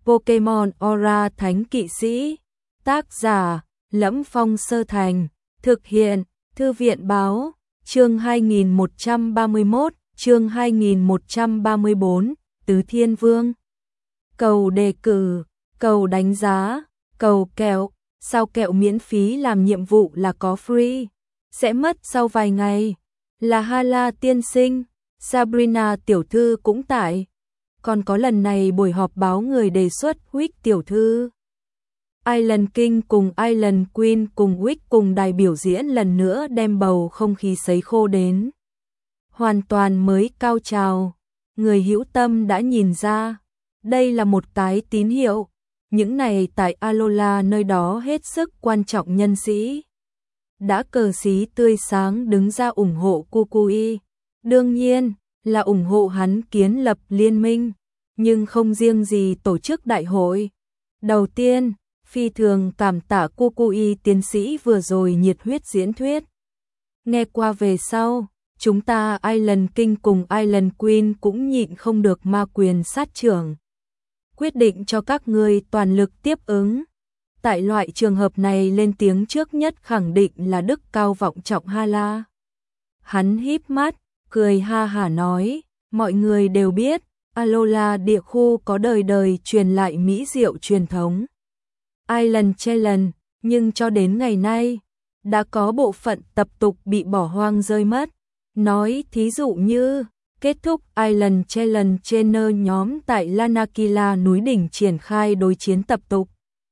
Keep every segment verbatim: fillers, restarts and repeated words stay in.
Pokemon Aura Thánh Kỵ Sĩ. Tác giả: Lẫm Phong Sơ Thành. Thực hiện: Thư viện báo. Chương hai nghìn một trăm ba mươi mốt, chương hai nghìn một trăm ba mươi bốn, Tứ Thiên Vương. Cầu đề cử, cầu đánh giá, cầu kẹo. Sao kẹo miễn phí làm nhiệm vụ là có free, sẽ mất sau vài ngày. Là Hala tiên sinh, Sabrina tiểu thư cũng tại. Còn có lần này buổi họp báo người đề xuất Wick tiểu thư. Island King cùng Island Queen cùng Wick cùng đài biểu diễn lần nữa đem bầu không khí sấy khô đến. Hoàn toàn mới cao trào. Người hữu tâm đã nhìn ra. Đây là một cái tín hiệu. Những này tại Alola nơi đó hết sức quan trọng nhân sĩ. Đã cờ xí tươi sáng đứng ra ủng hộ Kukui. Đương nhiên là ủng hộ hắn kiến lập liên minh. Nhưng không riêng gì tổ chức đại hội. Đầu tiên, phi thường cảm tạ Kukui tiến sĩ vừa rồi nhiệt huyết diễn thuyết. Nghe qua về sau, chúng ta Island King cùng Island Queen cũng nhịn không được ma quyền sát trưởng. Quyết định cho các ngươi toàn lực tiếp ứng. Tại loại trường hợp này lên tiếng trước nhất khẳng định là đức cao vọng trọng Hala. Hắn híp mắt, cười ha hả nói, mọi người đều biết, Alola địa khu có đời đời truyền lại mỹ diệu truyền thống. Island Challenge, nhưng cho đến ngày nay, đã có bộ phận tập tục bị bỏ hoang rơi mất. Nói thí dụ như, kết thúc Island Challenge trên nơi nhóm tại Lanakila núi đỉnh triển khai đối chiến tập tục.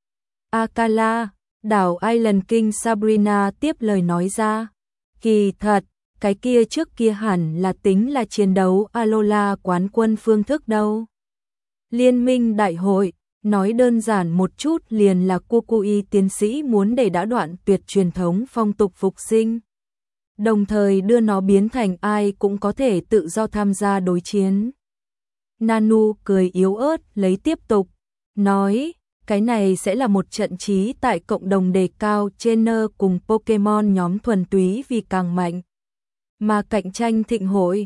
Akala, đảo Island King Sabrina tiếp lời nói ra. Kỳ thật, cái kia trước kia hẳn là tính là chiến đấu Alola quán quân phương thức đâu. Liên minh đại hội, nói đơn giản một chút liền là Kukui tiến sĩ muốn để đã đoạn tuyệt truyền thống phong tục phục sinh. Đồng thời đưa nó biến thành ai cũng có thể tự do tham gia đối chiến. Nanu cười yếu ớt lấy tiếp tục, nói, cái này sẽ là một trận chí tại cộng đồng đề cao trainer cùng Pokemon nhóm thuần túy vì càng mạnh. Mà cạnh tranh thịnh hội.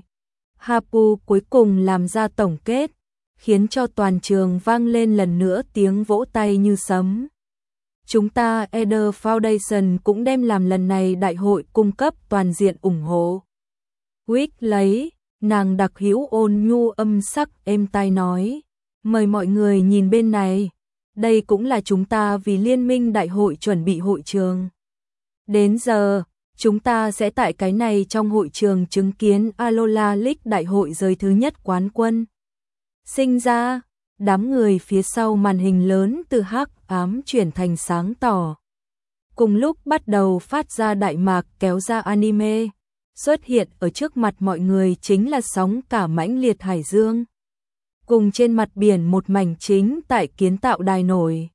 Hapu cuối cùng làm ra tổng kết, khiến cho toàn trường vang lên lần nữa tiếng vỗ tay như sấm. Chúng ta Eder Foundation cũng đem làm lần này đại hội cung cấp toàn diện ủng hộ. Wick lấy, nàng đặc hữu ôn nhu âm sắc êm tai nói, mời mọi người nhìn bên này, đây cũng là chúng ta vì liên minh đại hội chuẩn bị hội trường. Đến giờ, chúng ta sẽ tại cái này trong hội trường chứng kiến Alola League đại hội giới thứ nhất quán quân. Sinh ra, đám người phía sau màn hình lớn từ hắc ám chuyển thành sáng tỏ. Cùng lúc bắt đầu phát ra đại mạc kéo ra anime, xuất hiện ở trước mặt mọi người chính là sóng cả mãnh liệt hải dương. Cùng trên mặt biển một mảnh chính tại kiến tạo đài nổi.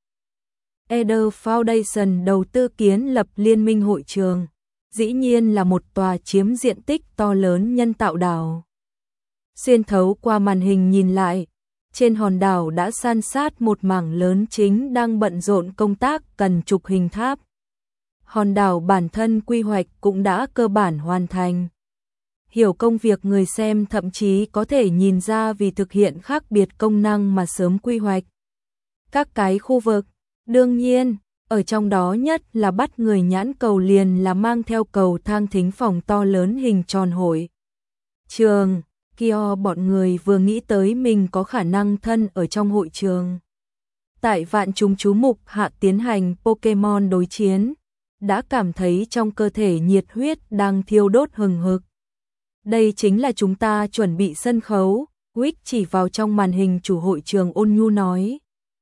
Eder Foundation đầu tư kiến lập liên minh hội trường, dĩ nhiên là một tòa chiếm diện tích to lớn nhân tạo đảo. Xuyên thấu qua màn hình nhìn lại, trên hòn đảo đã san sát một mảng lớn chính đang bận rộn công tác cần trục hình tháp. Hòn đảo bản thân quy hoạch cũng đã cơ bản hoàn thành. Hiểu công việc người xem thậm chí có thể nhìn ra vì thực hiện khác biệt công năng mà sớm quy hoạch. Các cái khu vực, đương nhiên, ở trong đó nhất là bắt người nhãn cầu liền là mang theo cầu thang thính phòng to lớn hình tròn hội trường. Kyo bọn người vừa nghĩ tới mình có khả năng thân ở trong hội trường. Tại vạn chúng chú mục hạ tiến hành Pokemon đối chiến, đã cảm thấy trong cơ thể nhiệt huyết đang thiêu đốt hừng hực. Đây chính là chúng ta chuẩn bị sân khấu, Wick chỉ vào trong màn hình chủ hội trường ôn nhu nói.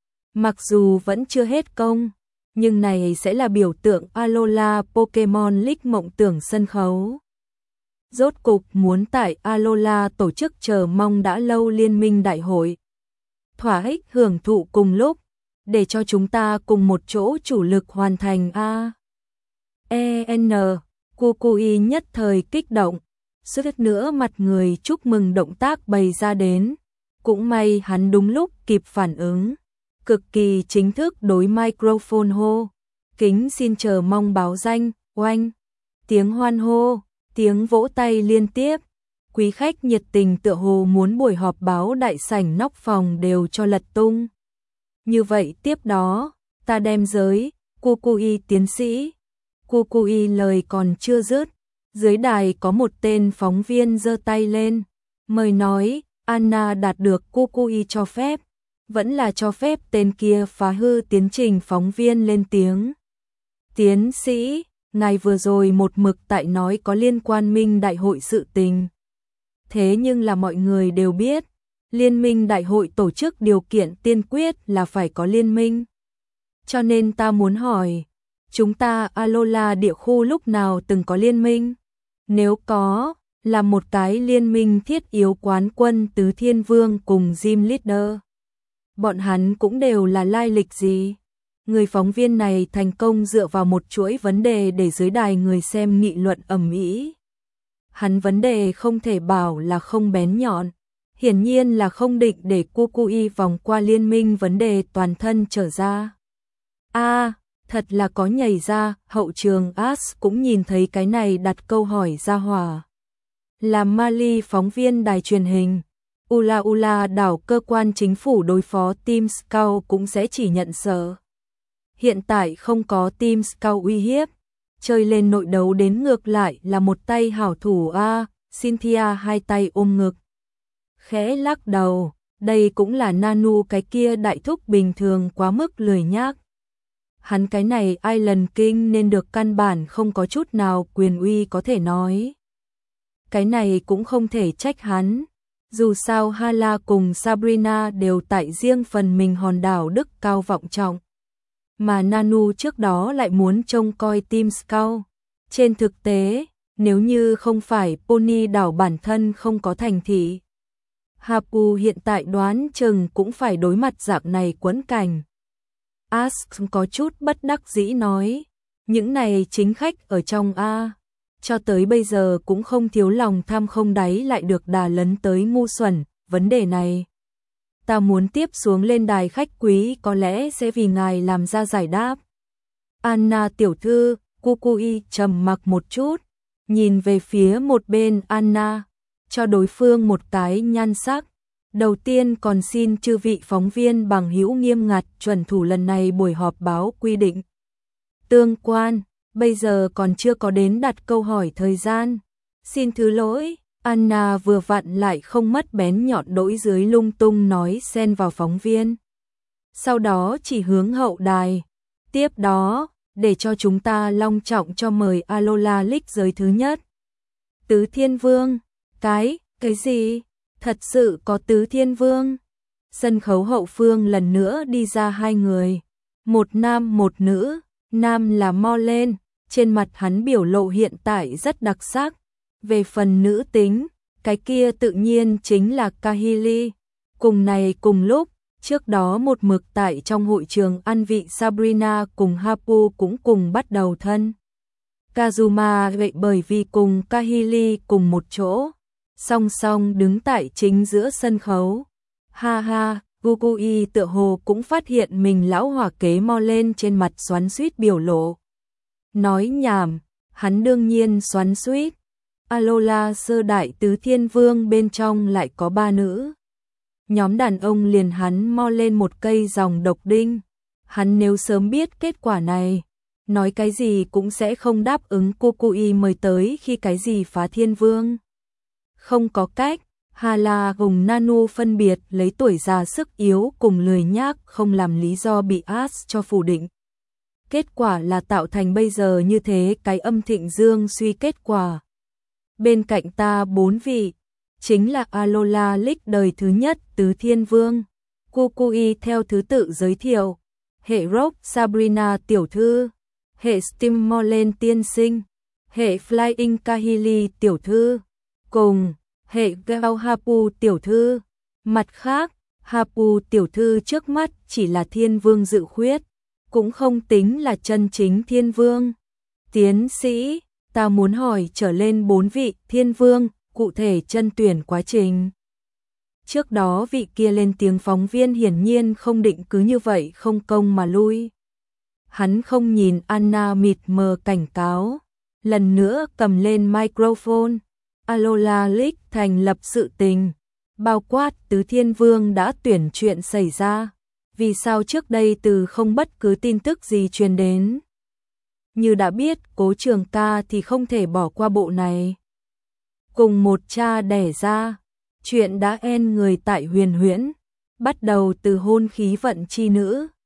Mặc dù vẫn chưa hết công, nhưng này sẽ là biểu tượng Alola Pokemon League mộng tưởng sân khấu. Rốt cục muốn tại Alola tổ chức chờ mong đã lâu liên minh đại hội. Thỏa ích hưởng thụ cùng lúc, để cho chúng ta cùng một chỗ chủ lực hoàn thành A. E N, Kukui nhất thời kích động, suýt nữa mặt người chúc mừng động tác bày ra đến. Cũng may hắn đúng lúc kịp phản ứng, cực kỳ chính thức đối microphone hô. Kính xin chờ mong báo danh, oanh, tiếng hoan hô. Tiếng vỗ tay liên tiếp, quý khách nhiệt tình tựa hồ muốn buổi họp báo đại sảnh nóc phòng đều cho lật tung. Như vậy tiếp đó, ta đem giới, Kukui tiến sĩ. Kukui lời còn chưa dứt, dưới đài có một tên phóng viên giơ tay lên, mời nói, Anna đạt được Kukui cho phép, vẫn là cho phép tên kia phá hư tiến trình. Phóng viên lên tiếng. Tiến sĩ, ngài vừa rồi một mực tại nói có liên quan Minh Đại hội sự tình. Thế nhưng là mọi người đều biết, Liên minh Đại hội tổ chức điều kiện tiên quyết là phải có liên minh. Cho nên ta muốn hỏi, chúng ta Alola địa khu lúc nào từng có liên minh? Nếu có, là một cái liên minh thiết yếu quán quân Tứ Thiên Vương cùng Gym Leader. Bọn hắn cũng đều là lai lịch gì? Người phóng viên này thành công dựa vào một chuỗi vấn đề để dưới đài người xem nghị luận ầm ĩ. Hắn vấn đề không thể bảo là không bén nhọn, hiển nhiên là không định để Kukui vòng qua liên minh vấn đề toàn thân trở ra. A, à, thật là có nhảy ra, hậu trường As cũng nhìn thấy cái này đặt câu hỏi ra hỏa. Là Mali phóng viên đài truyền hình, Ula Ula đảo cơ quan chính phủ đối phó Team Scout cũng sẽ chỉ nhận sợ. Hiện tại không có Team Scout uy hiếp, chơi lên nội đấu đến ngược lại là một tay hảo thủ A, Cynthia hai tay ôm ngực. Khẽ lắc đầu, đây cũng là Nanu cái kia đại thúc bình thường quá mức lười nhác. Hắn cái này Island King nên được căn bản không có chút nào quyền uy có thể nói. Cái này cũng không thể trách hắn. Dù sao Hala cùng Sabrina đều tại riêng phần mình hòn đảo đức cao vọng trọng. Mà Nanu trước đó lại muốn trông coi Team Scout. Trên thực tế, nếu như không phải Pony đảo bản thân không có thành thị, Hapu hiện tại đoán chừng cũng phải đối mặt dạng này quẫn cảnh. Ask có chút bất đắc dĩ nói, những này chính khách ở trong A, cho tới bây giờ cũng không thiếu lòng tham không đáy lại được đà lấn tới ngu xuẩn, vấn đề này. Ta muốn tiếp xuống lên đài khách quý có lẽ sẽ vì ngài làm ra giải đáp. Anna tiểu thư, Kukui trầm mặc một chút, nhìn về phía một bên Anna, cho đối phương một cái nhan sắc. Đầu tiên còn xin chư vị phóng viên bằng hữu nghiêm ngặt chuẩn thủ lần này buổi họp báo quy định tương quan, bây giờ còn chưa có đến đặt câu hỏi thời gian. Xin thứ lỗi, Anna vừa vặn lại không mất bén nhọn đỗi dưới lung tung nói xen vào phóng viên. Sau đó chỉ hướng hậu đài. Tiếp đó, để cho chúng ta long trọng cho mời Alola League giới thứ nhất. Tứ Thiên Vương, cái, cái gì? Thật sự có Tứ Thiên Vương? Sân khấu hậu phương lần nữa đi ra hai người. Một nam một nữ, nam là Molen, trên mặt hắn biểu lộ hiện tại rất đặc sắc. Về phần nữ tính, cái kia tự nhiên chính là Kahili. Cùng này cùng lúc, trước đó một mực tại trong hội trường ăn vị Sabrina cùng Hapu cũng cùng bắt đầu thân. Kazuma vậy bởi vì cùng Kahili cùng một chỗ, song song đứng tại chính giữa sân khấu. Ha ha, Kukui tựa hồ cũng phát hiện mình lão hỏa kế mo lên trên mặt xoắn xuýt biểu lộ. Nói nhảm, hắn đương nhiên xoắn xuýt. Alola sơ đại Tứ Thiên Vương bên trong lại có ba nữ. Nhóm đàn ông liền hắn mo lên một cây dòng độc đinh. Hắn nếu sớm biết kết quả này, nói cái gì cũng sẽ không đáp ứng Kukui mời tới khi cái gì phá Thiên Vương. Không có cách, Hala cùng Nanu phân biệt lấy tuổi già sức yếu cùng lười nhác không làm lý do bị As cho phủ định. Kết quả là tạo thành bây giờ như thế cái âm thịnh dương suy kết quả. Bên cạnh ta bốn vị, chính là Alola League đời thứ nhất Tứ Thiên Vương. Kukui theo thứ tự giới thiệu. Hệ Rock Sabrina tiểu thư, hệ Steam Molen tiên sinh, hệ Flying Kahili tiểu thư, cùng hệ Gao Hapu tiểu thư. Mặt khác, Hapu tiểu thư trước mắt chỉ là Thiên Vương dự khuyết, cũng không tính là chân chính Thiên Vương. Tiến sĩ, ta muốn hỏi trở lên bốn vị Thiên Vương, cụ thể chân tuyển quá trình. Trước đó vị kia lên tiếng phóng viên hiển nhiên không định cứ như vậy không công mà lui. Hắn không nhìn Anna mịt mờ cảnh cáo, lần nữa cầm lên microphone. Alola League thành lập sự tình, bao quát Tứ Thiên Vương đã tuyển chuyện xảy ra. vì sao trước đây từ không bất cứ tin tức gì truyền đến. Như đã biết, Cố Trường ca thì không thể bỏ qua bộ này. Cùng một cha đẻ ra, chuyện đã en người tại Huyền Huyễn, bắt đầu từ hôn khí vận chi nữ,